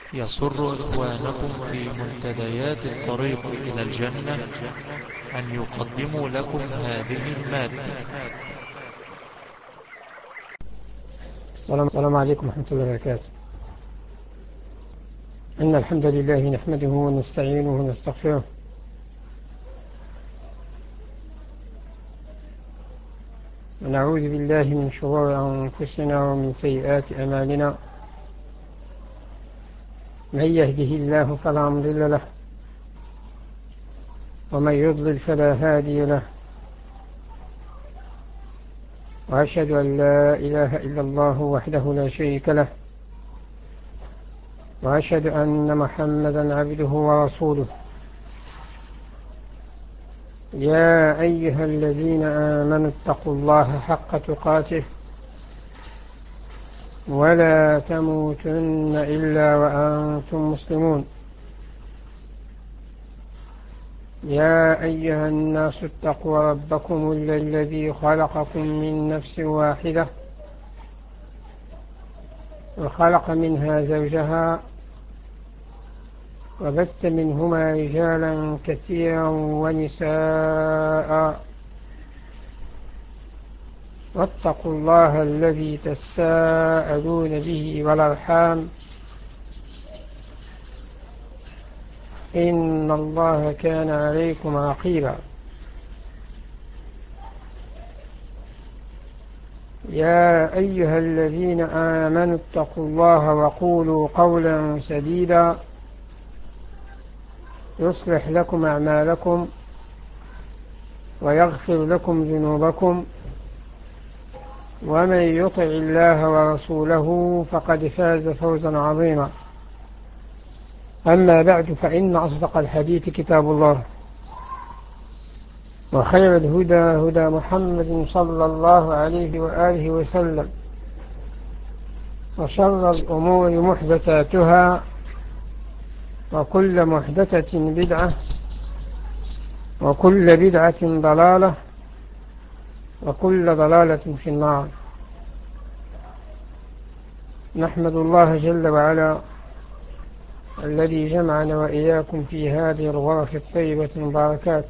يسر إخوانكم في منتديات الطريق إلى الجنة أن يقدموا لكم هذه المادة. السلام عليكم ورحمة الله وبركاته. إن الحمد لله نحمده ونستعينه ونستغفره، ونعوذ بالله من شرور أنفسنا ومن سيئات أعمالنا. من يهده الله فلا مضل له، ومن يضلل فلا هادي له، وأشهد أن لا إله إلا الله وحده لا شريك له، وأشهد أن محمدا عبده ورسوله. يا أيها الذين آمنوا اتقوا الله حق تقاته ولا تموتن إلا وأنتم مسلمون. يا أيها الناس اتقوا ربكم الذي خلقكم من نفس واحدة، وخلق منها زوجها، وبث منهما رجالا كثيرا ونساء. واتقوا الله الذي تساءلون به والأرحام، إن الله كان عليكم رقيبا. يا أيها الذين آمنوا اتقوا الله وقولوا قولا سديدا يصلح لكم أعمالكم ويغفر لكم ذنوبكم، ومن يطع الله ورسوله فقد فاز فوزا عظيما. أما بعد، فإن أصدق الحديث كتاب الله، وخير الهدى هدى محمد صلى الله عليه وآله وسلم، وشر الأمور محدثاتها، وكل محدثة بدعة، وكل بدعة ضلالة، وكل ضلالة في النار. نحمد الله جل وعلا الذي جمعنا وإياكم في هذه الغرف الطيبة المباركات،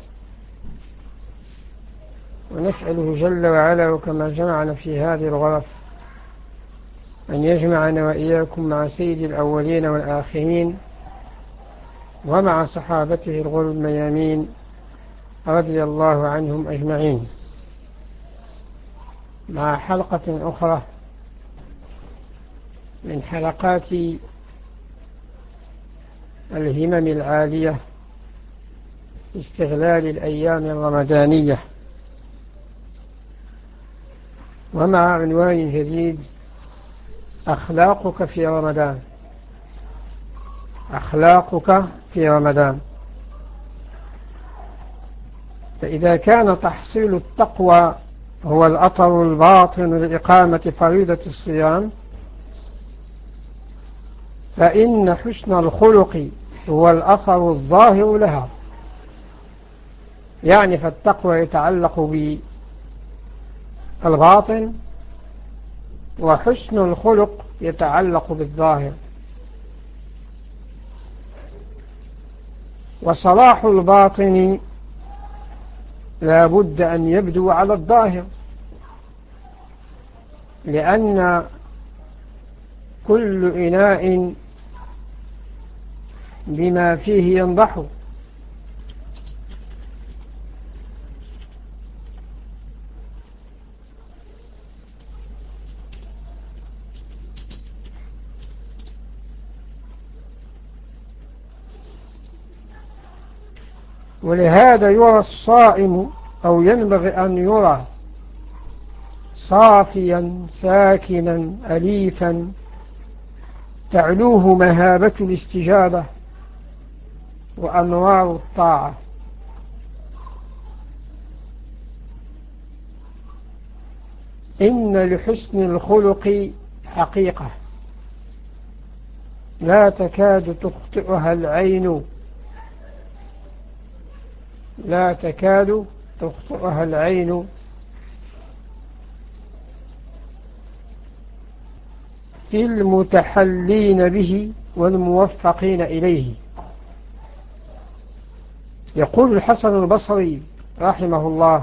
ونسأله جل وعلا وكما جمعنا في هذه الغرف أن يجمعنا وإياكم مع سيد الأولين والآخرين، ومع صحابته الغر الميامين رضي الله عنهم أجمعين، مع حلقة أخرى من حلقات الهمم العالية استغلال الأيام الرمضانية، ومع عنوان جديد: أخلاقك في رمضان. أخلاقك في رمضان. فإذا كان تحصيل التقوى هو الأطر الباطن لإقامة فريضة الصيام، فإن حسن الخلق هو الأثر الظاهر لها. يعني فالتقوى يتعلق بالباطن، وحسن الخلق يتعلق بالظاهر. وصلاح الباطن لا بد أن يبدو على الظاهر، لأن كل إناء بما فيه ينضح. ولهذا يرى الصائم، أو ينبغي أن يرى صافيا ساكنا أليفا تعلوه مهابة الاستجابة وأنوار الطاعة. إن لحسن الخلق حقيقة لا تكاد تخطئها العين، لا تكاد تخطئها العين. في المتحلين به والموفقين إليه. يقول الحسن البصري رحمه الله: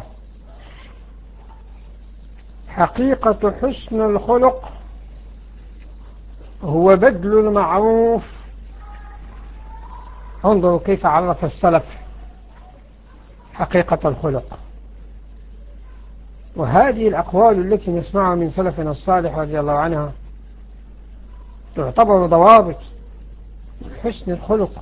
حقيقة حسن الخلق هو بذل المعروف. انظروا كيف عرف السلف حقيقة الخلق. وهذه الأقوال التي نسمعها من سلفنا الصالح رضي الله عنها تعتبر ضوابط حسن الخلق.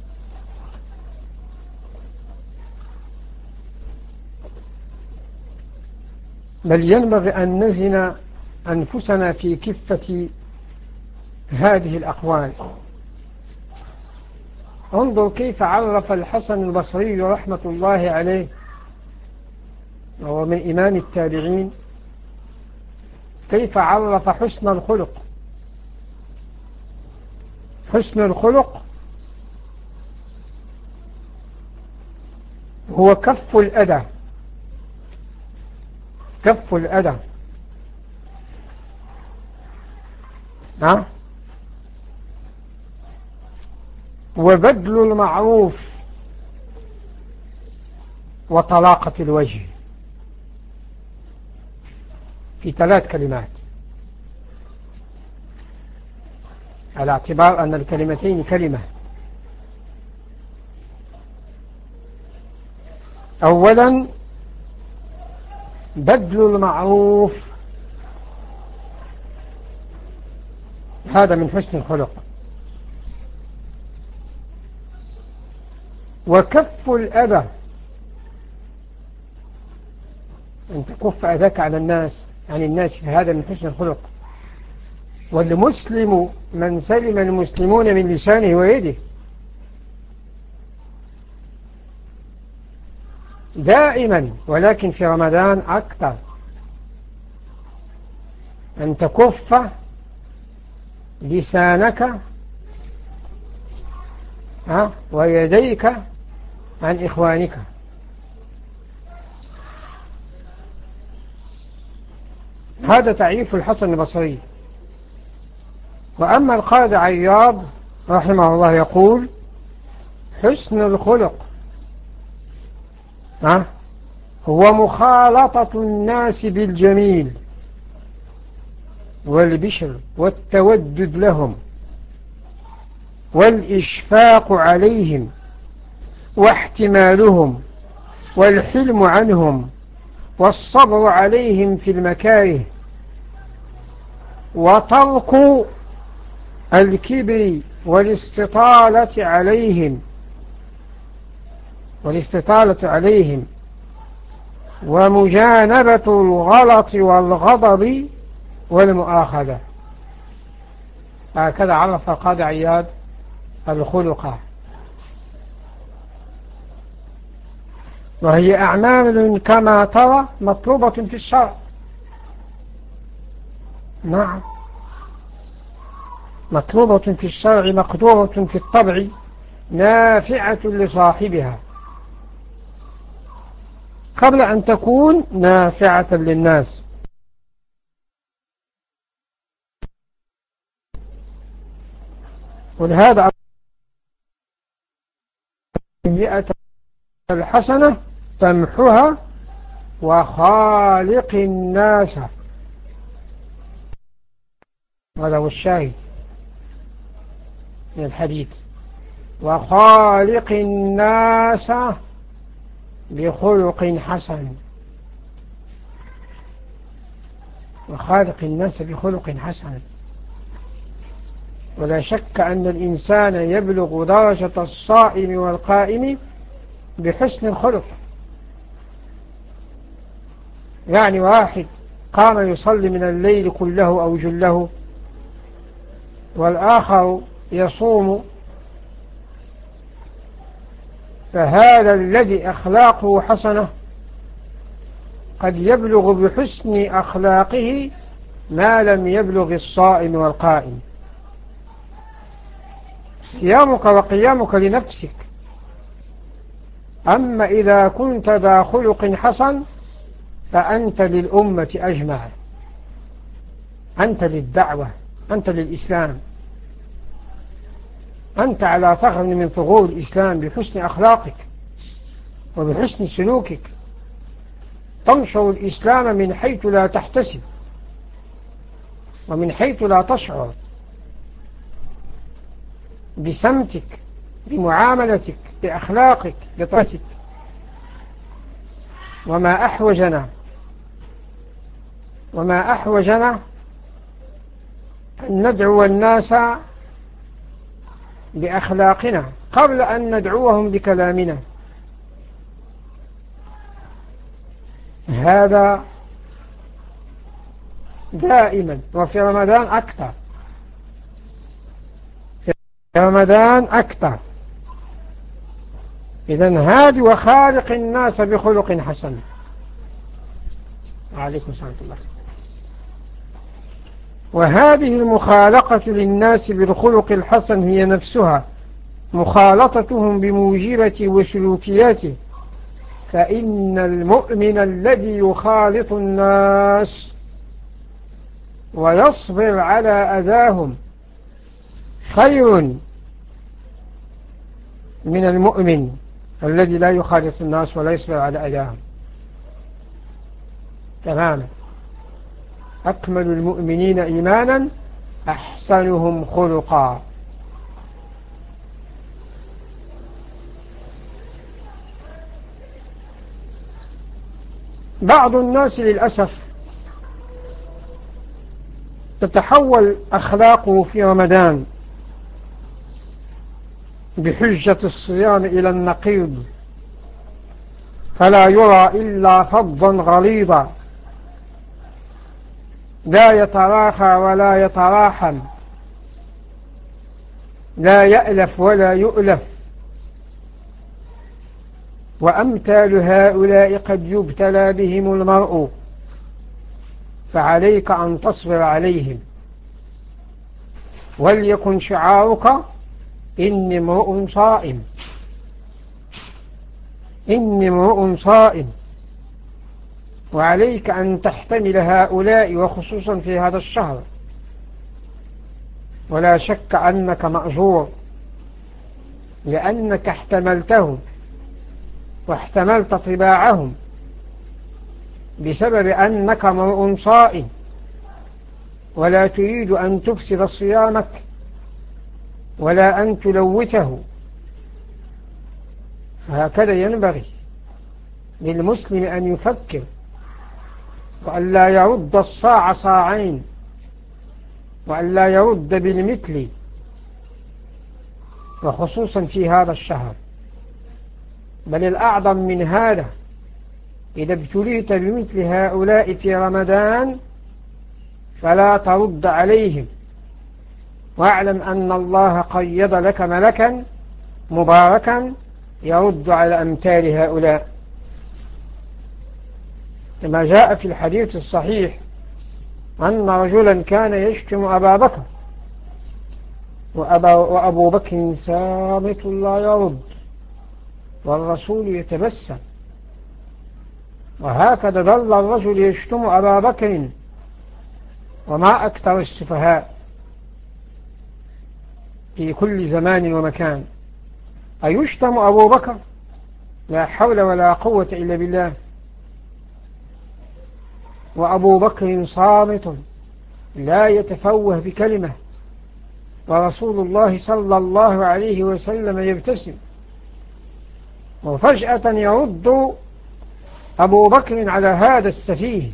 بل ينبغي أن نزن أنفسنا في كفة هذه الأقوال. انظر كيف عرف الحسن البصري رحمة الله عليه، وهو من إمام التابعين، كيف عرف حسن الخلق. حسن الخلق هو كف الأذى. كف الأذى وبذل المعروف وطلاقة الوجه، في 3 كلمات، على اعتبار أن الكلمتين كلمة. أولا بذل المعروف، هذا من حسن الخلق. وكف الأذى، أن تكف أذاك عن الناس، عن الناس، هذا من حسن الخلق. والمسلم من سلم المسلمون من لسانه ويده. دائما، ولكن في رمضان أكثر، أن تكف لسانك ويديك عن إخوانك. هذا تعريف الحسن البصري. وأما القاضي عياض رحمه الله يقول: حسن الخلق هو مخالطة الناس بالجميل والبشر والتودد لهم والإشفاق عليهم واحتمالهم والحلم عنهم والصبر عليهم في المكاره وترك الكبر والاستطالة عليهم ومجانبة الغلط والغضب والمؤاخذة. هكذا عرف القاضي عياض الخلق. وهي أعمال كما ترى مطلوبة في الشرع. نعم، مطلوبة في الشرع، مقدورة في الطبع، نافعة لصاحبها قبل أن تكون نافعة للناس. ولهذا السيئة الحسنة تمحها وخالق الناس. هذا هو الشاهد من الحديث: وخالق الناس بخلق حسن. وخالق الناس بخلق حسن. ولا شك أن الإنسان يبلغ درجة الصائم والقائم بحسن الخلق. يعني واحد قام يصلي من الليل كله أو جله، والآخر يصوم، فهذا الذي أخلاقه حسنة قد يبلغ بحسن أخلاقه ما لم يبلغ الصائم والقائم. صيامك وقيامك لنفسك، أما إذا كنت ذا خلق حسن فأنت للأمة أجمع، أنت للدعوة، أنت للإسلام، أنت على ثغر من ثغور الإسلام بحسن أخلاقك وبحسن سلوكك، تنشر الإسلام من حيث لا تحتسب ومن حيث لا تشعر، بسمتك، بمعاملتك، بأخلاقك، بطاعتك. وما أحوجنا أن ندعو الناس بأخلاقنا قبل أن ندعوهم بكلامنا. هذا دائما، وفي رمضان أكثر، إذن هاد وخالق الناس بخلق حسن. عليكم السلام الله. وهذه المخالقة للناس بالخلق الحسن هي نفسها مخالطتهم بموجبة وسلوكياته، فإن المؤمن الذي يخالط الناس ويصبر على أذاهم خير من المؤمن الذي لا يخالط الناس ولا يصبر على أذاهم تماما. أكمل المؤمنين إيمانا أحسنهم خلقا. بعض الناس للأسف تتحول أخلاقه في رمضان بحجة الصيام إلى النقيض، فلا يرى إلا فظا غليظا لا يتراخى ولا يتراحم، لا يألف ولا يؤلف. وأمثال هؤلاء قد يبتلى بهم المرء، فعليك أن تصبر عليهم، وليكن شعارك إني امرؤ صائم، إني امرؤ صائم. وعليك أن تحتمل هؤلاء وخصوصا في هذا الشهر، ولا شك أنك مأجور لأنك احتملتهم واحتملت طباعهم بسبب أنك امرؤ صائم ولا تريد أن تفسد صيامك ولا أن تلوثه. هكذا ينبغي للمسلم أن يفكر، وأن لا يرد الصاع صاعين، وأن لا يرد بالمثل، وخصوصا في هذا الشهر. بل الأعظم من هذا، إذا ابتليت بمثل هؤلاء في رمضان فلا ترد عليهم، واعلم أن الله قيض لك ملكا مباركا يرد على أمثال هؤلاء، كما جاء في الحديث الصحيح أن رجلا كان يشتم أبا بكر وأبو بكر ثابت لا يرد والرسول يتبسم. وهكذا ظل الرجل يشتم أبا بكر. وما أكثر السفهاء في كل زمان ومكان. أيشتم أبو بكر؟ لا حول ولا قوة إلا بالله. وأبو بكر صامت لا يتفوه بكلمة، ورسول الله صلى الله عليه وسلم يبتسم. وفجأة يرد أبو بكر على هذا السفيه،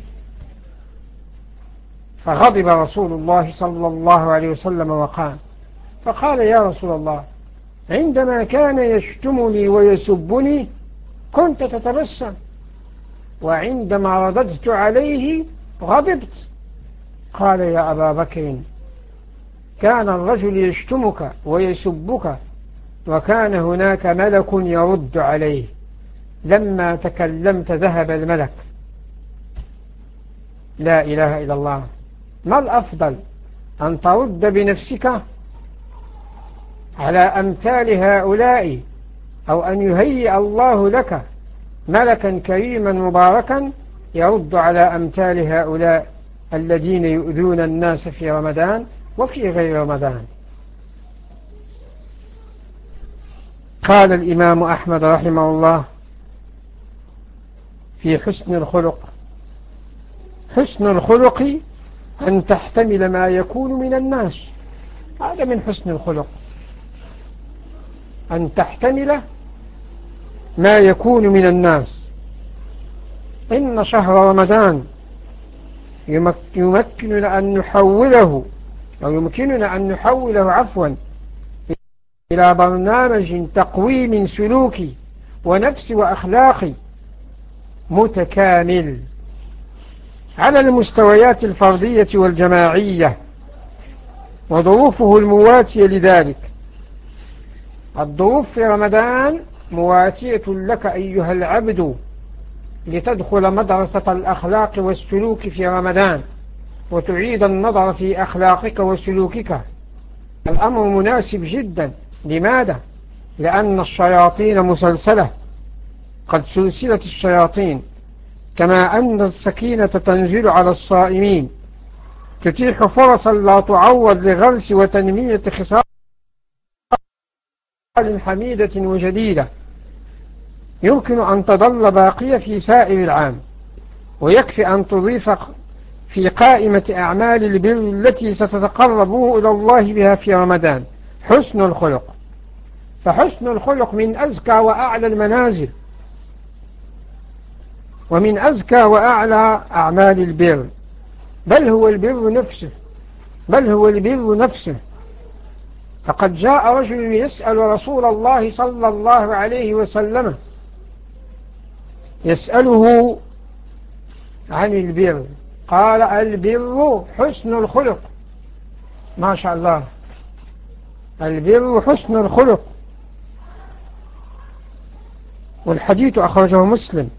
فغضب رسول الله صلى الله عليه وسلم وقال فقال يا رسول الله، عندما كان يشتمني ويسبني كنت تتبسم، وعندما رددت عليه غضبت. قال يا أبا بكر، كان الرجل يشتمك ويسبك وكان هناك ملك يرد عليه، لما تكلمت ذهب الملك. لا إله إلا الله. ما الأفضل، أن ترد بنفسك على أمثال هؤلاء، أو أن يهيئ الله لك ملكا كريما مباركا يرد على أمثال هؤلاء الذين يؤذون الناس في رمضان وفي غير رمضان. قال الإمام أحمد رحمه الله في حسن الخلق: حسن الخلق أن تحتمل ما يكون من الناس. هذا من حسن الخلق، أن تحتمل ما يكون من الناس. إن شهر رمضان يمكننا أن نحوله عفوا إلى برنامج تقويم سلوكي ونفسي وأخلاقي متكامل على المستويات الفردية والجماعية وظروفه المواتية لذلك. الظروف في رمضان مواتية لك أيها العبد لتدخل مدرسة الأخلاق والسلوك في رمضان وتعيد النظر في أخلاقك وسلوكك. الأمر مناسب جدا. لماذا؟ لأن الشياطين مسلسلة، قد سلسلت الشياطين، كما أن السكينة تنزل على الصائمين تتيح فرصا لا تعوض لغرس وتنمية خصال حميدة وجديدة يمكن أن تظل باقية في سائر العام، ويكفي أن تضيف في قائمة أعمال البر التي ستتقربوا إلى الله بها في رمضان حسن الخلق. فحسن الخلق من أزكى وأعلى المنازل ومن أزكى وأعلى أعمال البر، بل هو البر نفسه. فقد جاء رجل يسأل رسول الله صلى الله عليه وسلم، يسأله عن البر، قال: البر حسن الخلق. ما شاء الله، البر حسن الخلق. والحديث أخرجه مسلم.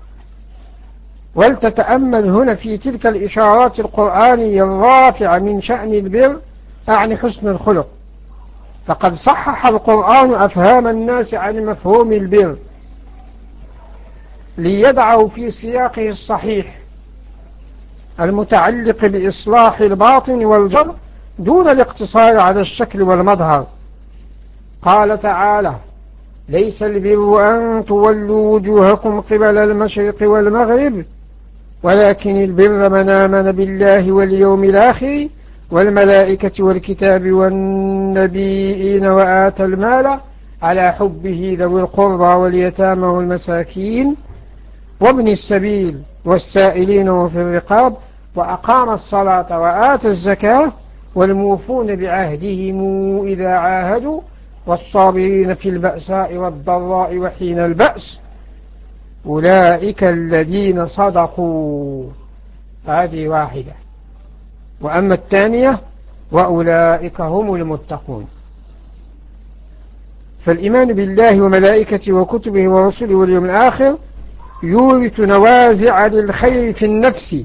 ولتتأمل هنا في تلك الإشارات القرآنية الرافعة من شأن البر أعني حسن الخلق، فقد صحح القرآن أفهام الناس عن مفهوم البر ليدعه في سياقه الصحيح المتعلق بإصلاح الباطن والجر دون الاقتصار على الشكل والمظهر. قال تعالى: ليس البر أن تولوا وجوهكم قبل المشرق والمغرب ولكن البر من آمن بالله واليوم الآخر والملائكة والكتاب والنبيين وآتى المال على حبه ذوي القربى واليتامى والمساكين وابن السبيل والسائلين وفي الرقاب وأقام الصلاة وآتى الزكاة والموفون بعهدهم إذا عاهدوا والصابرين في البأساء والضراء وحين البأس أولئك الذين صدقوا. هذه واحدة. وأما الثانية: وأولئك هم المتقون. فالإيمان بالله وملائكته وكتبه ورسله واليوم الآخر يورث نوازع للخير في النفس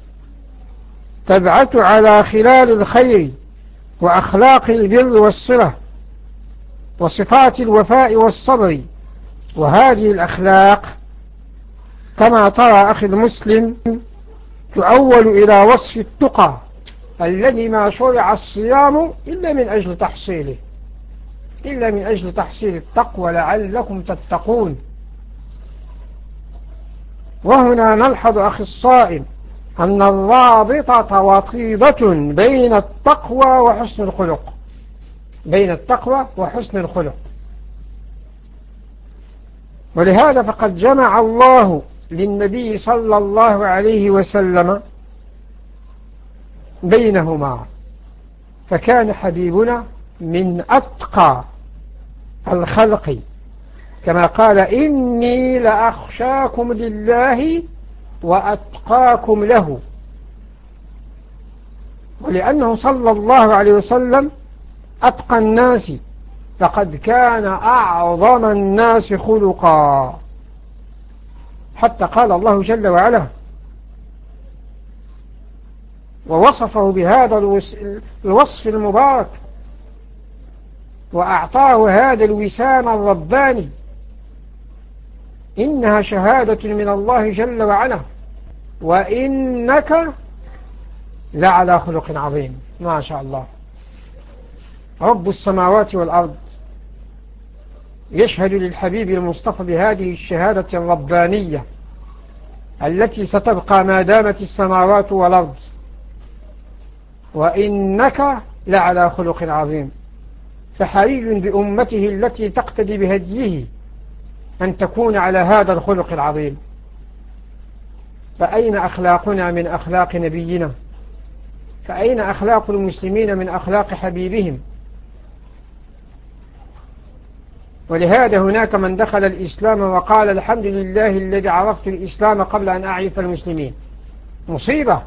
تبعث على خلال الخير وأخلاق البر والصلة وصفات الوفاء والصبر. وهذه الأخلاق كما ترى أخي المسلم تؤول إلى وصف التقى الذي ما شرع الصيام إلا من أجل تحصيل التقوى لعلكم تتقون. وهنا نلحظ أخي الصائم أن الرابطة وطيدة بين التقوى وحسن الخلق. ولهذا فقد جمع الله للنبي صلى الله عليه وسلم بينهما، فكان حبيبنا من أتقى الخلق كما قال: إني لأخشاكم لله وأتقاكم له. ولأنه صلى الله عليه وسلم أتقى الناس فقد كان أعظم الناس خلقا، حتى قال الله جل وعلا ووصفه بهذا الوصف المبارك وأعطاه هذا الوسام الرباني: إنها شهادة من الله جل وعلا وإنك لعلى خلق عظيم. ما شاء الله. رب السماوات والأرض يشهد للحبيب المصطفى بهذه الشهادة الربانية التي ستبقى ما دامت السماوات والأرض: وإنك لعلى خلق عظيم. فحري بأمته التي تقتدي بهديه أن تكون على هذا الخلق العظيم. فأين أخلاقنا من أخلاق نبينا؟ فأين أخلاق المسلمين من أخلاق حبيبهم؟ ولهذا هناك من دخل الإسلام وقال: الحمد لله الذي عرفت الإسلام قبل أن أعرف المسلمين. مصيبة،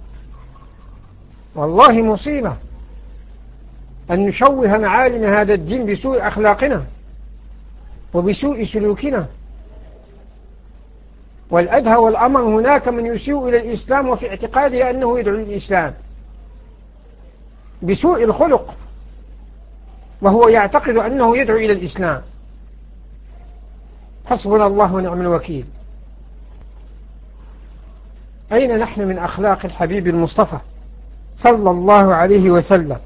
والله مصيبة أن نشوه معالم هذا الدين بسوء أخلاقنا وبسوء سلوكنا. والأدهى والأمر هناك من يسيء إلى الإسلام وفي اعتقاده أنه يدعو الإسلام بسوء الخلق، وهو يعتقد أنه يدعو إلى الإسلام. حسبنا الله ونعم الوكيل. أين نحن من أخلاق الحبيب المصطفى صلى الله عليه وسلم؟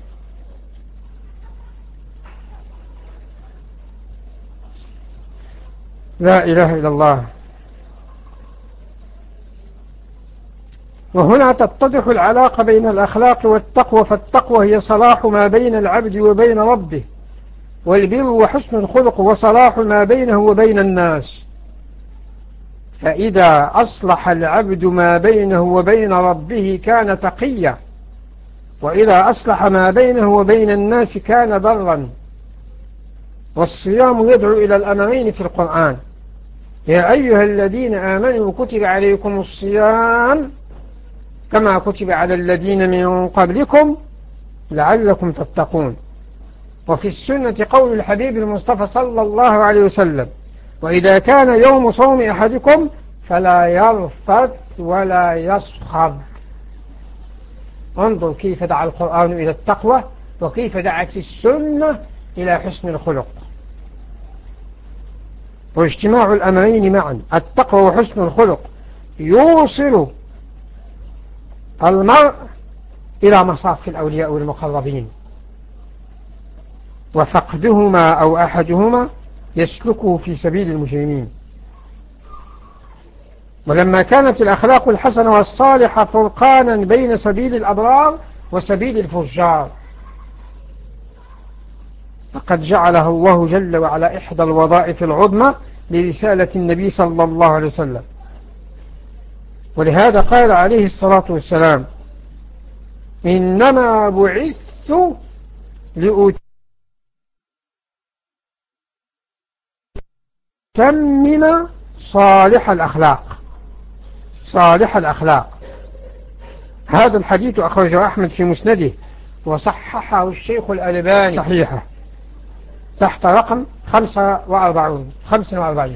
لا إله إلا الله. وهنا تتضح العلاقة بين الأخلاق والتقوى، فالتقوى هي صلاح ما بين العبد وبين ربه، والبر وحسن الخلق وصلاح ما بينه وبين الناس. فإذا أصلح العبد ما بينه وبين ربه كان تقيا، وإذا أصلح ما بينه وبين الناس كان برا. والصيام يدعو إلى الأمرين في القرآن: يا أيها الذين آمنوا كتب عليكم الصيام كما كتب على الذين من قبلكم لعلكم تتقون. وفي السنة قول الحبيب المصطفى صلى الله عليه وسلم: وإذا كان يوم صوم أحدكم فلا يرفث ولا يصخب. انظر كيف دعا القرآن إلى التقوى، وكيف دعت السنة إلى حسن الخلق. واجتماع الأمرين معا، التقوى وحسن الخلق، يوصل المرء إلى مصاف الأولياء والمقربين، وفقدهما أو أحدهما يسلكه في سبيل المجرمين. ولما كانت الأخلاق الحسنة والصالحة فرقانا بين سبيل الأبرار وسبيل الفجار، فقد جعلها الله جل وعلا إحدى الوظائف العظمى لرسالة النبي صلى الله عليه وسلم. ولهذا قال عليه الصلاة والسلام: إنما بعثت لأتمم صالح الأخلاق. صالح الأخلاق. هذا الحديث أخرجه أحمد في مسنده، وصححه الشيخ الألباني صحيحة تحت رقم 45.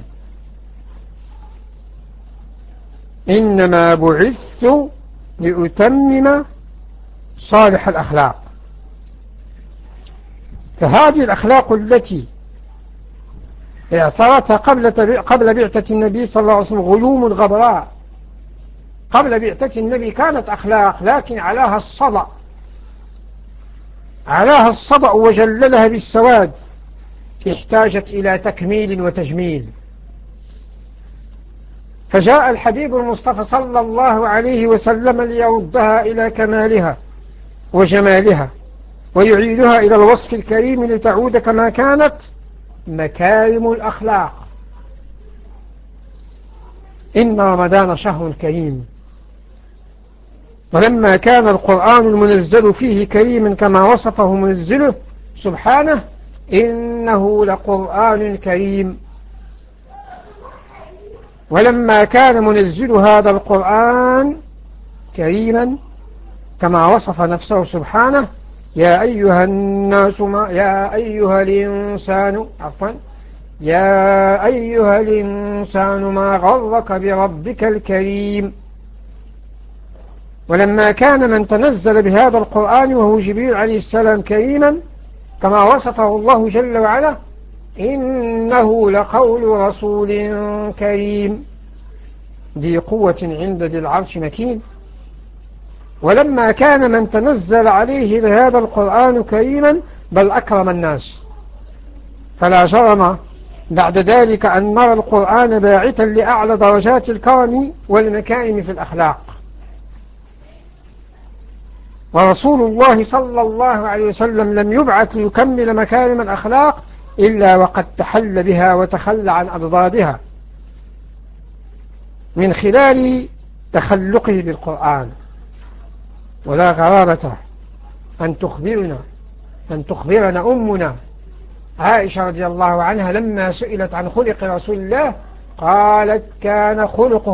إنما بعثت لأتمم صالح الأخلاق. فهذه الأخلاق التي اعترتها قبل بعثة النبي صلى الله عليه وسلم غيوم غبراء. قبل بعثة النبي كانت أخلاق، لكن علاها الصدأ وجللها بالسواد، احتاجت إلى تكميل وتجميل. فجاء الحبيب المصطفى صلى الله عليه وسلم ليردها إلى كمالها وجمالها، ويعيدها إلى الوصف الكريم لتعود كما كانت مكارم الأخلاق. إن رمضان شهر كريم، ولما كان القرآن المنزل فيه كريما كما وصفه منزله سبحانه: إنه لقرآن كريم. ولما كان منزل هذا القرآن كريما كما وصف نفسه سبحانه: يا أيها الإنسان ما غرك بربك الكريم. ولما كان من تنزل بهذا القرآن وهو جبريل عليه السلام كريما كما وصفه الله جل وعلا: إنه لقول رسول كريم ذي قوة عند ذي العرش مكين. ولما كان من تنزل عليه هذا القرآن كريما بل أكرم الناس. فلا جرم بعد ذلك أن نرى القرآن باعثا لأعلى درجات الكرم والمكارم في الأخلاق. ورسول الله صلى الله عليه وسلم لم يبعث ليكمل مكارم الأخلاق إلا وقد تحل بها وتخلى عن أضدادها من خلال تخلقه بالقرآن. ولا غرابة أن تخبرنا أمنا عائشة رضي الله عنها لما سئلت عن خلق رسول الله قالت كانت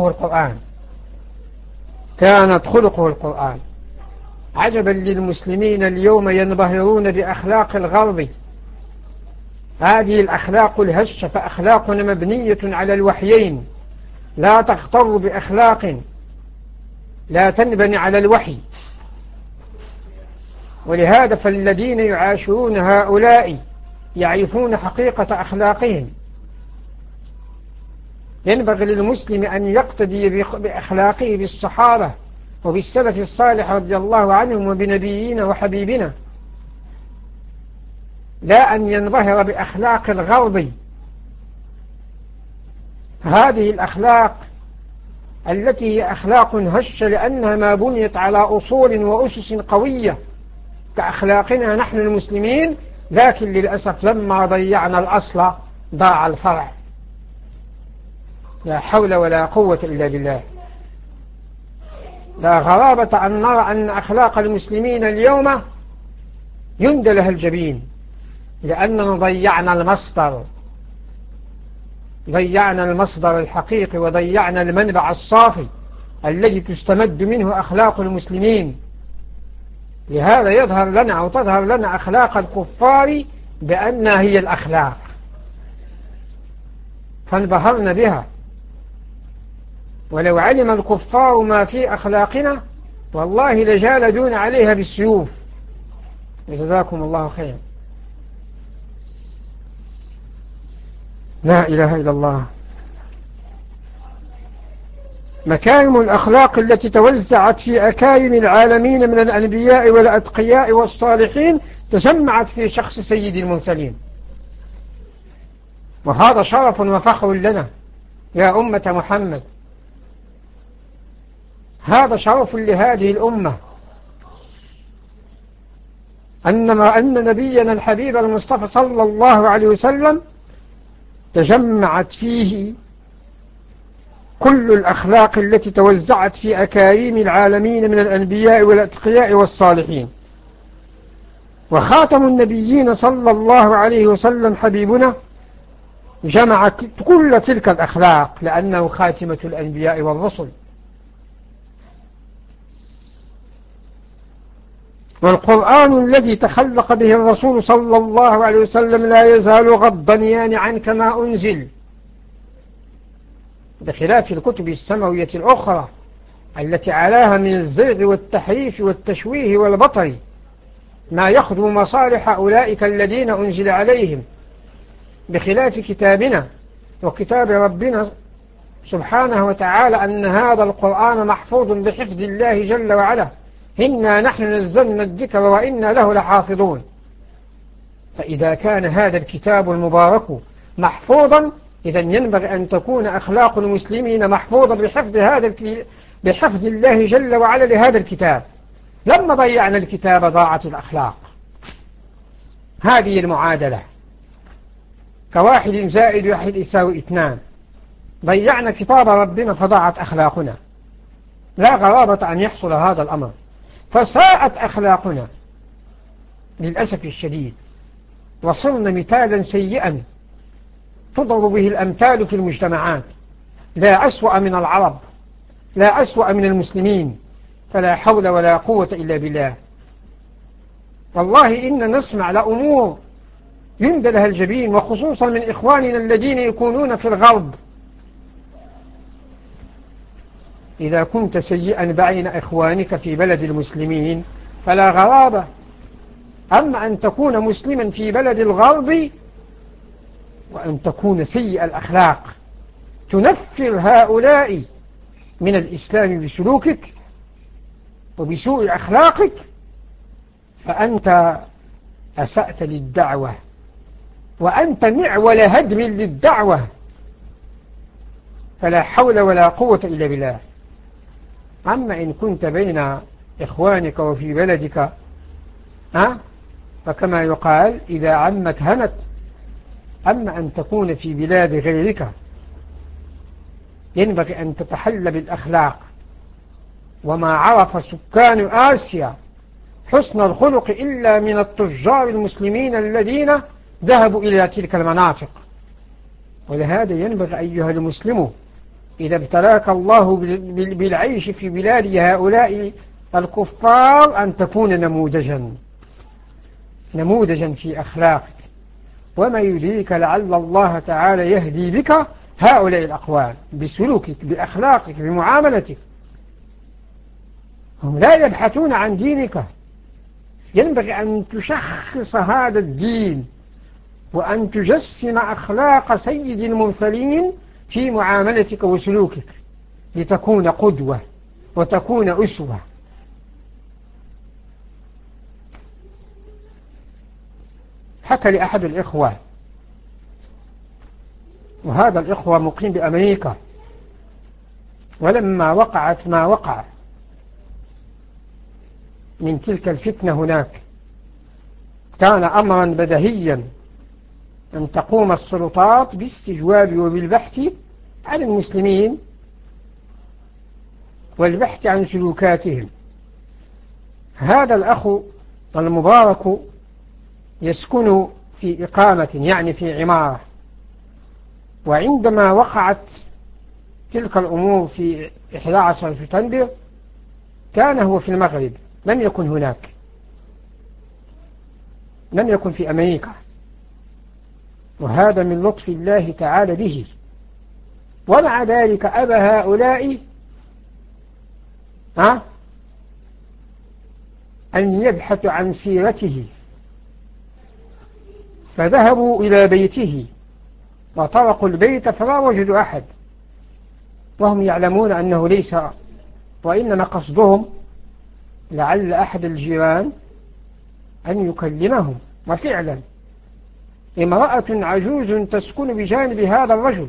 خلقه القرآن. عجبا للمسلمين اليوم ينبهرون بأخلاق الغرب، هذه الأخلاق الهشة، فأخلاقنا مبنية على الوحيين، لا تغتر بأخلاق لا تنبني على الوحي. ولهذا فالذين يعاشرون هؤلاء يعرفون حقيقة أخلاقهم. ينبغي للمسلم أن يقتدي بأخلاقه بالصحابة وبالسلف الصالح رضي الله عنهم وبنبينا وحبيبنا، لا أن ينبهر بأخلاق الغرب. هذه الأخلاق التي هي أخلاق هشة لأنها ما بنيت على أصول وأسس قوية كأخلاقنا نحن المسلمين، لكن للأسف لما ضيعنا الأصل ضاع الفرع. لا حول ولا قوة إلا بالله. لا غرابة أن نرى أن أخلاق المسلمين اليوم يندى لها الجبين، لأننا ضيعنا المصدر الحقيقي، وضيعنا المنبع الصافي الذي تستمد منه أخلاق المسلمين. لهذا يظهر لنا أو تظهر لنا أخلاق الكفار بأنها هي الأخلاق، فانبهرنا بها. ولو علم الكفار ما في أخلاقنا والله لجالدون عليها بالسيوف. جزاكم الله خيرا. لا إله إلا الله. مكارم الأخلاق التي توزعت في أكارم العالمين من الأنبياء والأتقياء والصالحين تجمعت في شخص سيد المرسلين، وهذا شرف وفخر لنا يا أمة محمد. هذا شرف لهذه الأمة أن نبينا الحبيب المصطفى صلى الله عليه وسلم تجمعت فيه كل الأخلاق التي توزعت في أكارم العالمين من الأنبياء والأتقياء والصالحين. وخاتم النبيين صلى الله عليه وسلم حبيبنا جمع كل تلك الأخلاق لأنه خاتمة الأنبياء والرسل. والقرآن الذي تخلق به الرسول صلى الله عليه وسلم لا يزال غضا عن كما أنزل، بخلاف الكتب السماوية الأخرى التي علاها من الزيغ والتحريف والتشويه والبطر ما يخدم مصالح أولئك الذين أنزل عليهم، بخلاف كتابنا وكتاب ربنا سبحانه وتعالى أن هذا القرآن محفوظ بحفظ الله جل وعلا. إنا نحن نزلنا الذكر وإنا له لحافظون. فإذا كان هذا الكتاب المبارك محفوظا، إذا ينبغي أن تكون أخلاق المسلمين محفوظة بحفظ الله جل وعلا لهذا الكتاب. لما ضيعنا الكتاب ضاعت الأخلاق. هذه المعادلة، كواحد زائد واحد يساوي 2. ضيعنا كتاب ربنا فضاعت أخلاقنا. لا غرابة أن يحصل هذا الأمر، فساءت أخلاقنا للأسف الشديد، وصرنا مثالا سيئا تضرب به الأمثال في المجتمعات. لا أسوأ من العرب، لا أسوأ من المسلمين، فلا حول ولا قوة إلا بالله. والله إن نسمع لأمور يندى لها الجبين، وخصوصا من إخواننا الذين يكونون في الغرب. إذا كنت سيئا بين إخوانك في بلد المسلمين فلا غرابة، أما أن تكون مسلما في بلد الغرب وأن تكون سيء الأخلاق تنفر هؤلاء من الإسلام بسلوكك وبسوء أخلاقك، فأنت أسأت للدعوة وأنت معول هدم للدعوة، فلا حول ولا قوة إلا بالله. أما إن كنت بين إخوانك وفي بلدك فكما يقال إذا عمت هنت. أما أن تكون في بلاد غيرك ينبغي أن تتحلى بالأخلاق. وما عرف سكان آسيا حسن الخلق إلا من التجار المسلمين الذين ذهبوا إلى تلك المناطق. ولهذا ينبغي أيها المسلم إذا ابتلاك الله بالعيش في بلاد هؤلاء الكفار أن تكون نموذجا في أخلاقك. وما يدريك لعل الله تعالى يهدي بك هؤلاء الأقوام بسلوكك بأخلاقك بمعاملتك. هم لا يبحثون عن دينك. ينبغي أن تشخص هذا الدين وأن تجسم أخلاق سيد المرسلين في معاملتك وسلوكك لتكون قدوة وتكون أسوة. حكى لأحد الإخوة، وهذا الإخوة مقيم بأمريكا، ولما وقعت ما وقع من تلك الفتنة هناك كان أمرا بديهيا أن تقوم السلطات باستجواب وبالبحث عن المسلمين والبحث عن سلوكاتهم. هذا الأخ المبارك يسكن في إقامة يعني في عمارة، وعندما وقعت تلك الأمور في 11 سبتمبر كان هو في المغرب، لم يكن هناك، لم يكن في أمريكا. وهذا من لطف الله تعالى به. ومع ذلك أبى هؤلاء أن يبحثوا عن سيرته، فذهبوا إلى بيته وطرقوا البيت فلا وجدوا أحد، وهم يعلمون أنه ليس، وإنما قصدهم لعل أحد الجيران أن يكلمهم. وفعلا امرأة عجوز تسكن بجانب هذا الرجل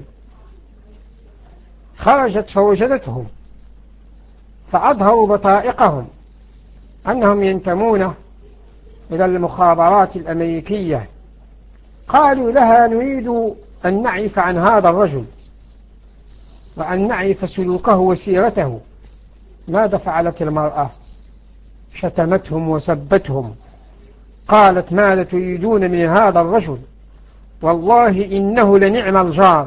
خرجت فوجدتهم، فأظهروا بطائقهم أنهم ينتمون إلى المخابرات الأمريكية. قالوا لها نريد أن نعرف عن هذا الرجل وأن نعرف سلوكه وسيرته. ماذا فعلت المرأة؟ شتمتهم وسبتهم، قالت ماذا تريدون من هذا الرجل؟ والله إنه لنعم الجار،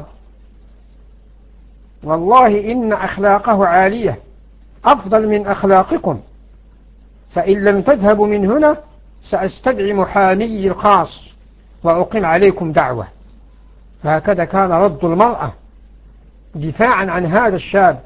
والله إن أخلاقه عالية أفضل من أخلاقكم، فإن لم تذهبوا من هنا سأستدعي محامي الخاص وأقيم عليكم دعوة. فهكذا كان رد المرأة دفاعا عن هذا الشاب.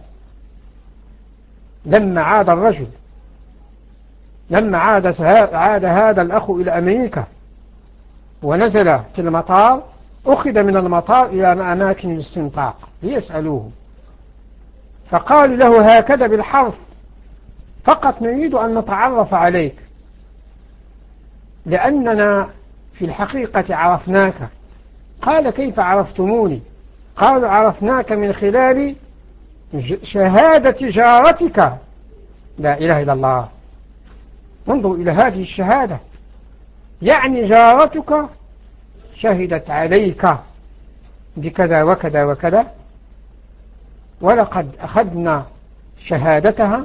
لما عاد الرجل، لما عاد هذا الأخ إلى أمريكا ونزل في المطار، أخذ من المطار إلى أماكن الاستنطاق ليسألوه، فقالوا له هكذا بالحرف: فقط نريد أن نتعرف عليك لأننا في الحقيقة عرفناك. قال كيف عرفتموني؟ قالوا عرفناك من خلال شهادة جارتك. لا إله إلا الله. انظروا إلى هذه الشهادة، يعني جارتك شهدت عليك بكذا وكذا وكذا، ولقد أخذنا شهادتها،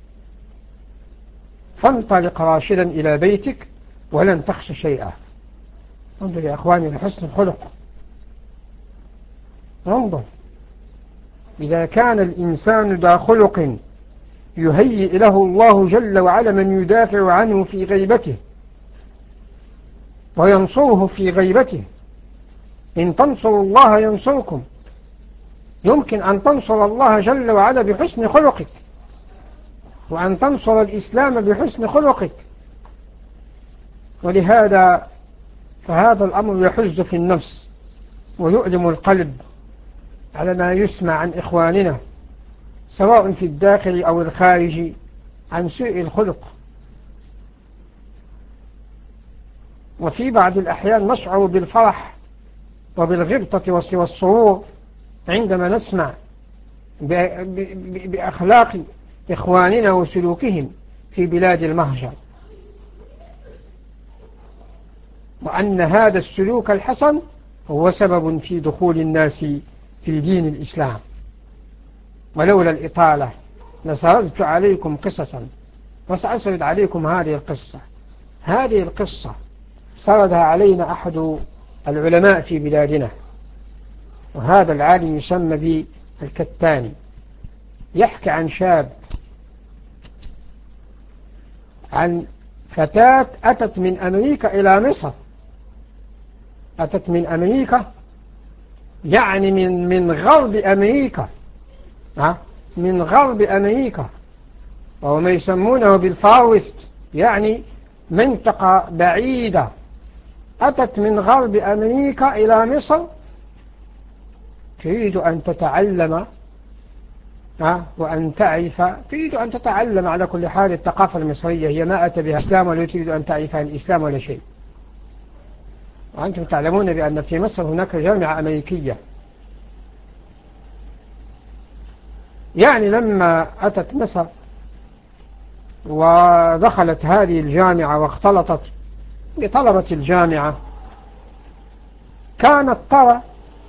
فانطلق راشدا إلى بيتك ولن تخش شيئا. انظر يا أخواني لحسن الخلق. انظر، إذا كان الإنسان ذا خلق يهيئ له الله جل وعلا من يدافع عنه في غيبته وينصره في غيبته. إن تنصروا الله ينصركم. يمكن أن تنصر الله جل وعلا بحسن خلقك، وأن تنصر الإسلام بحسن خلقك. ولهذا فهذا الأمر يحز في النفس ويؤلم القلب على ما يسمع عن إخواننا سواء في الداخل أو الخارج عن سوء الخلق. وفي بعض الأحيان نشعر بالفرح وبالغبطة والسرور عندما نسمع بأخلاق إخواننا وسلوكهم في بلاد المهجر، وأن هذا السلوك الحسن هو سبب في دخول الناس في دين الإسلام. ولولا الإطالة لسردت عليكم قصصا، وسأسرد عليكم هذه القصة سردها علينا أحد العلماء في بلادنا، وهذا العالم يسمى بالكتاني، يحكي عن شاب، عن فتاة أتت من أمريكا إلى مصر، أتت من أمريكا يعني من غرب أمريكا، من غرب أمريكا، وهم يسمونه بالفار ويست، يعني منطقة بعيدة. أتت من غرب أمريكا إلى مصر تريد أن تتعلم وأن تعرف، تريد أن تتعلم على كل حال الثقافة المصرية، هي ما أتى بها الإسلام ولا تريد أن تعرف عن الإسلام ولا شيء. وأنتم تعلمون بأن في مصر هناك جامعة أمريكية. يعني لما أتت مصر ودخلت هذه الجامعة واختلطت بطلبة الجامعة، كانت ترى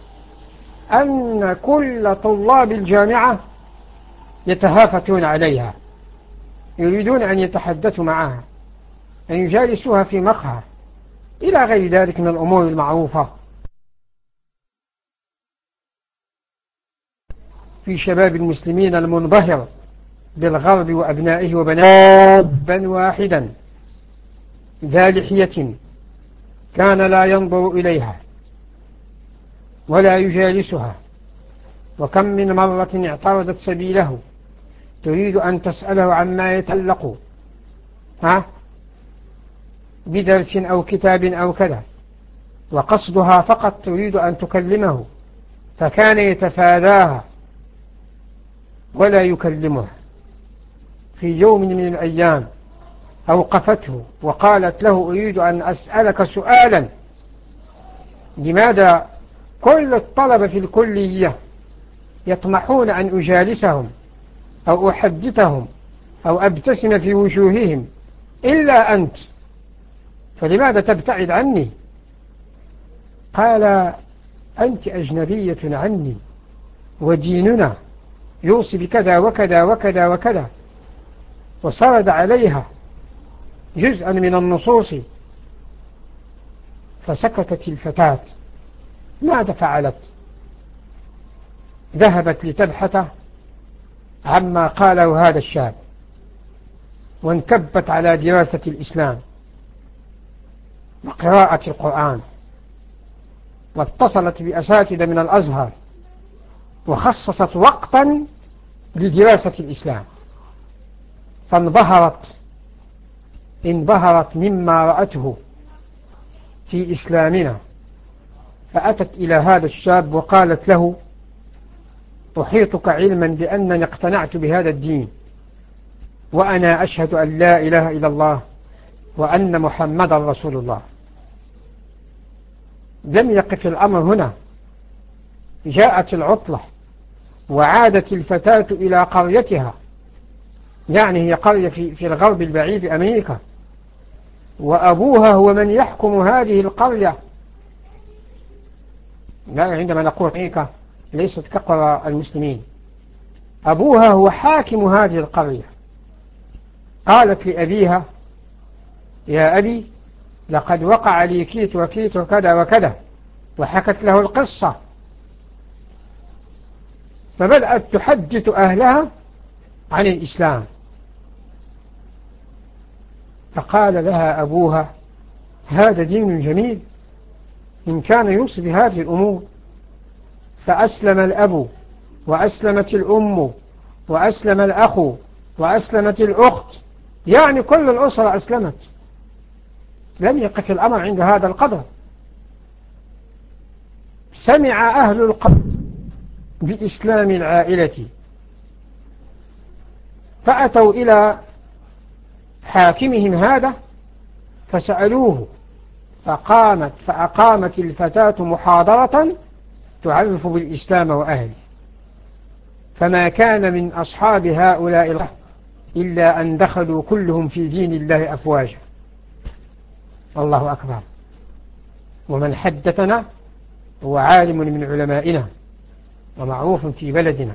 أن كل طلاب الجامعة يتهافتون عليها، يريدون أن يتحدثوا معها، أن يجالسوها في مقهى، إلى غير ذلك من الأمور المعروفة في شباب المسلمين المنبهر بالغرب وأبنائه وبنات واحدا ذا لحية كان لا ينظر إليها ولا يجالسها، وكم من مرة اعترضت سبيله تريد أن تسأله عما يتعلق بدرس أو كتاب أو كذا، وقصدها فقط تريد أن تكلمه، فكان يتفاداها ولا يكلمها. في يوم من الأيام أوقفته وقالت له: أريد أن أسألك سؤالا، لماذا كل الطلبة في الكلية يطمحون أن أجالسهم أو أحدثهم أو أبتسم في وجوههم إلا أنت، فلماذا تبتعد عني؟ قال: أنت أجنبية عني، وديننا يوصي بكذا وكذا وكذا وكذا، وسرد عليها جزءا من النصوص. فسكتت الفتاة. ماذا فعلت؟ ذهبت لتبحث عما قاله هذا الشاب، وانكبت على دراسة الإسلام وقراءة القرآن، واتصلت بأساتذة من الأزهر، وخصصت وقتا لدراسة الإسلام، انبهرت مما رأته في إسلامنا، فأتت إلى هذا الشاب وقالت له: أحيطك علما بأنني اقتنعت بهذا الدين، وأنا أشهد أن لا إله إلا الله وأن محمد رسول الله. لم يقف الأمر هنا، جاءت العطلة وعادت الفتاة إلى قريتها، يعني هي قرية في الغرب البعيد أمريكا، وأبوها هو من يحكم هذه القرية. لا، عندما نقول أمريكا ليست كقرى المسلمين، أبوها هو حاكم هذه القرية. قالت لأبيها: يا أبي، لقد وقع لي كيت وكيت وكذا وكذا، وحكت له القصة، فبدأت تحدث أهلها عن الإسلام. فقال لها أبوها: هذا دين جميل إن كان يوصي بهذه الأمور. فأسلم الأب، وأسلمت الأم، وأسلم الأخ، وأسلمت الأخت، يعني كل الأسرة أسلمت. لم يقف الأمر عند هذا القدر. سمع أهل القرية بإسلام العائلة، فأتوا إلى حاكمهم هذا فسألوه، فأقامت الفتاة محاضرة تعرف بالإسلام وأهله، فما كان من أصحاب هؤلاء إلا أن دخلوا كلهم في دين الله أفواجا. الله أكبر. ومن حدثنا هو عالم من علمائنا ومعروف في بلدنا.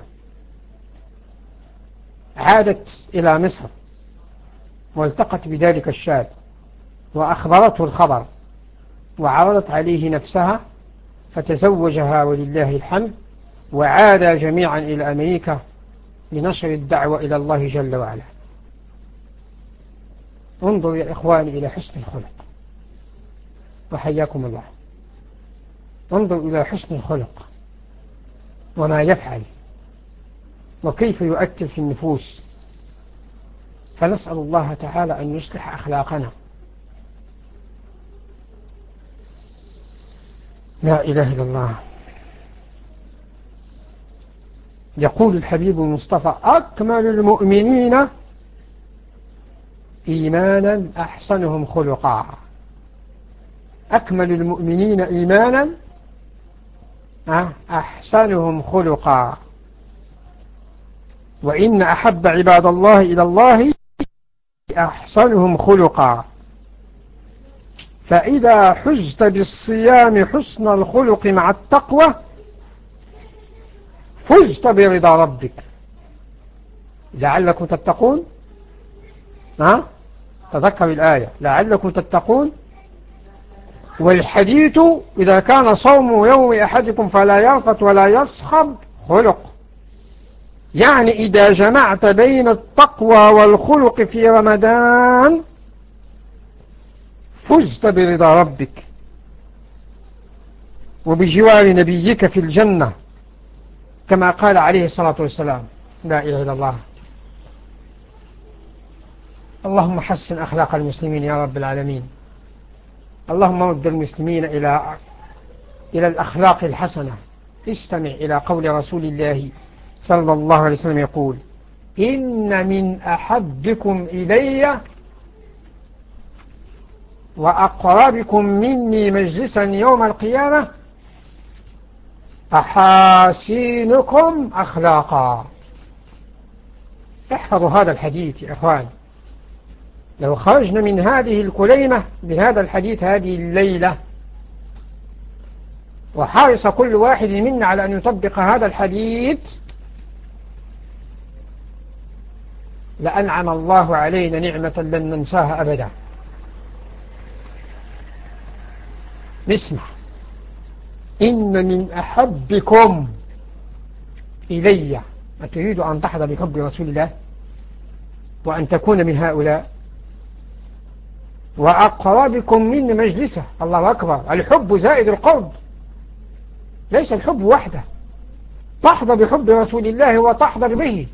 عادت إلى مصر والتقت بذلك الشاب وأخبرته الخبر وعرضت عليه نفسها فتزوجها ولله الحمد، وعادا جميعا إلى أمريكا لنشر الدعوة إلى الله جل وعلا. انظروا يا إخواني إلى حسن الخلق، وحياكم الله. انظروا إلى حسن الخلق وما يفعل وكيف يؤثر في النفوس. فنسأل الله تعالى أن يصلح أخلاقنا. لا إله إلا الله. يقول الحبيب المصطفى: أكمل المؤمنين إيمانا أحسنهم خلقا. أكمل المؤمنين إيمانا أحسنهم خلقا. وإن أحب عباد الله إلى الله أحسنهم خلقا. فإذا حزت بالصيام حسن الخلق مع التقوى فزت برضا ربك لعلكم تتقون. تذكر الآية لعلكم تتقون. والحديث إذا كان صوم يوم أحدكم فلا يرفث ولا يصخب خلق. يعني إذا جمعت بين التقوى والخلق في رمضان فزت برضا ربك وبجوار نبيك في الجنة كما قال عليه الصلاة والسلام. لا إله إلا الله. اللهم حسن أخلاق المسلمين يا رب العالمين. اللهم رد المسلمين إلى الأخلاق الحسنة. استمع إلى قول رسول الله صلى الله عليه وسلم يقول: إن من أحبكم إلي وأقربكم مني مجلسا يوم القيامة أحاسنكم أخلاقا. احفظوا هذا الحديث يا إخوان. لو خرجنا من هذه الكليمة بهذا الحديث هذه الليلة وحرص كل واحد منا على أن يطبق هذا الحديث لأنعم الله علينا نعمة لن ننساها أبدا. نسمع: إن من أحبكم إلي. أتريد أن تحظى بحب رسول الله وأن تكون من هؤلاء؟ وأقربكم من مجلسه. الله أكبر. الحب زائد القرب، ليس الحب وحده. تحظى بحب رسول الله وتحضر به.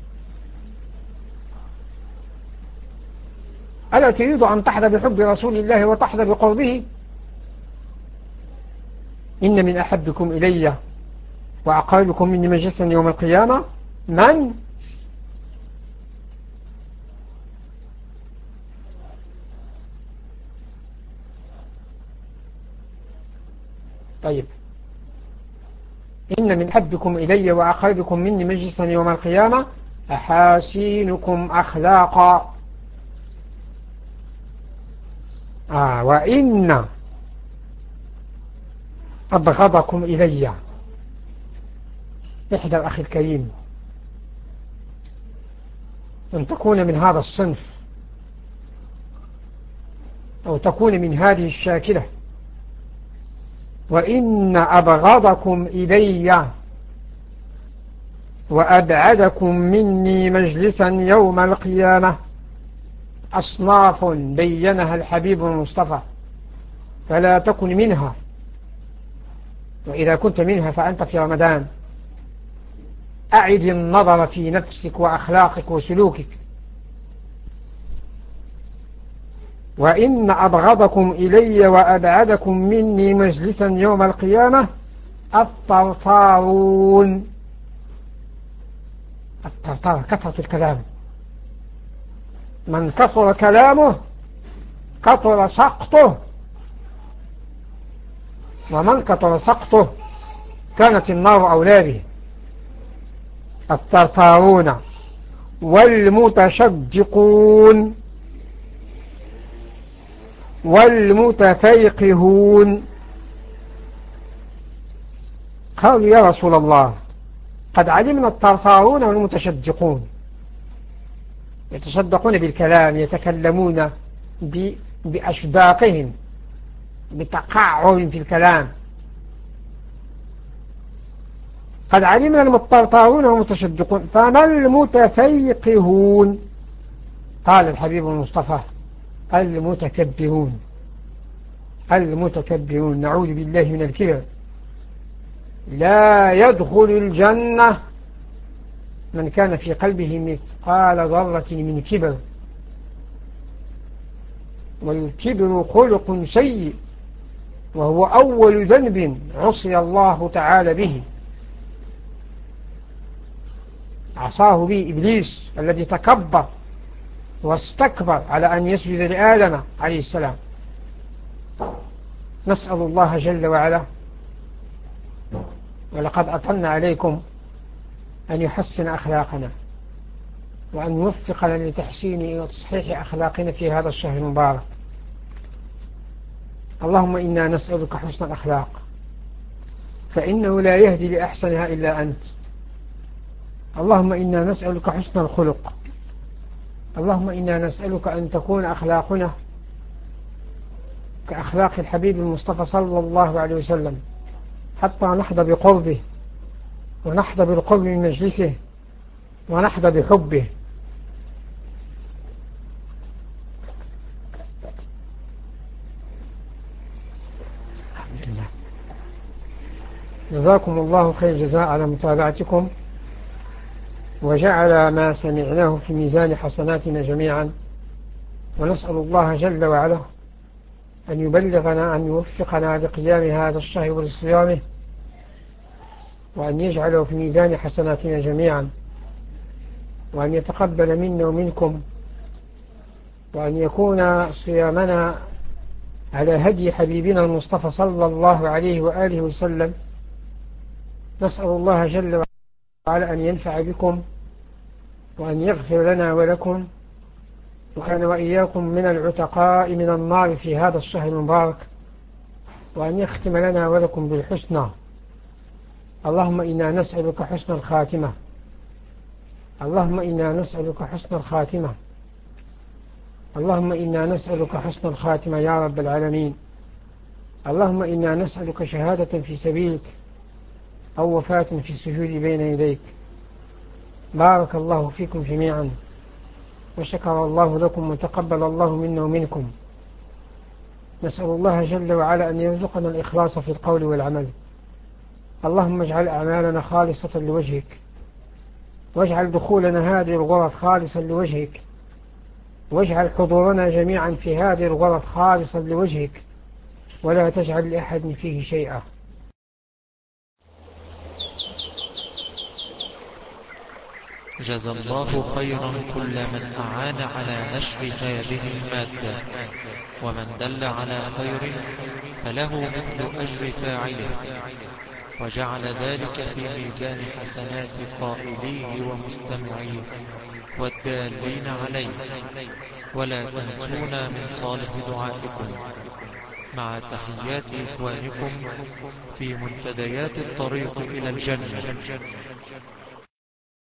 ألا تريد أن تحظى بحب رسول الله وتحظى بقربه؟ إن من أحبكم إلي وأقربكم مني مجلسا يوم القيامة من؟ طيب، إن من أحبكم إلي وأقربكم مني مجلسا يوم القيامة أحاسنكم أخلاقا. وإن أبغضكم إلي. احذر أخي الكريم أن تكون من هذا الصنف أو تكون من هذه الشاكلة. وإن أبغضكم إلي وأبعدكم مني مجلسا يوم القيامة أصناف بينها الحبيب المصطفى، فلا تكن منها. وإذا كنت منها فأنت في رمضان. أعد النظر في نفسك وأخلاقك وسلوكك. وإن أبغضكم إلي وأبعدكم مني مجلسا يوم القيامة الطرطارون. الطرطار كثرة الكلام. من كثر كلامه كثر سقطه ومن كثر سقطه كانت النار أولى به. الطرطارون والمتشدقون والمتفيقهون. قالوا يا رسول الله قد علمنا الطرطارون والمتشدقون، يتصدقون بالكلام، يتكلمون بأشداقهم، بتقعر في الكلام. قد علمنا الطرطارون والمتشدقون فما المتفيقهون؟ قال الحبيب المصطفى المتكبرون. المتكبرون، نعوذ بالله من الكبر. لا يدخل الجنة من كان في قلبه مثقال ذرة من كبر، والكبر خلق سيء، وهو أول ذنب عصي الله تعالى به، عصاه به إبليس الذي تكبر واستكبر على أن يسجد لآدم عليه السلام. نسأل الله جل وعلا ولقد أطلنا عليكم أن يحسن أخلاقنا وأن يوفقنا لتحسين وتصحيح أخلاقنا في هذا الشهر المبارك. اللهم إنا نسألك حسن الأخلاق فإنه لا يهدي لأحسنها إلا أنت. اللهم إنا نسألك حسن الخلق. اللهم إنا نسألك أن تكون أخلاقنا كأخلاق الحبيب المصطفى صلى الله عليه وسلم، حتى نحظى بقربه ونحظى بالقرب من مجلسه ونحظى بحبه. الحمد لله. جزاكم الله خير جزاء على متابعتكم، وجعل ما سمعناه في ميزان حسناتنا جميعا، ونسأل الله جل وعلا أن يبلغنا، أن يوفقنا لقيام هذا الشهر ولصيامه، وأن يجعله في ميزان حسناتنا جميعا، وأن يتقبل منا ومنكم، وأن يكون صيامنا على هدي حبيبنا المصطفى صلى الله عليه وآله وسلم. نسأل الله جل وعلا أن ينفع بكم وأن يغفر لنا ولكم، وأن وإياكم من العتقاء من النار في هذا الشهر المبارك، وأن يختم لنا ولكم بالحسنى. اللهم إنا نسألك حسن الخاتمة. اللهم إنا نسألك حسن الخاتمة. اللهم إنا نسألك حسن الخاتمة يا رب العالمين. اللهم إنا نسألك شهادة في سبيلك أو وفاة في السجود بين يديك. بارك الله فيكم جميعا، وشكر الله لكم، وتقبل الله منا ومنكم. نسأل الله جل وعلا أن يرزقنا الإخلاص في القول والعمل. اللهم اجعل أعمالنا خالصة لوجهك، واجعل دخولنا هذه الغرف خالصا لوجهك، واجعل حضورنا جميعا في هذه الغرف خالصا لوجهك، ولا تجعل لأحد فيه شيئا. جزى الله خيرا كل من أعان على نشر هذه المادة، ومن دل على خير فله مثل أجر فاعله، وجعل ذلك في ميزان حسنات قائليه ومستمعيه والدالين عليه. ولا تنسونا من صالح دعائكم، مع تحيات إخوانكم في منتديات الطريق إلى الجنة.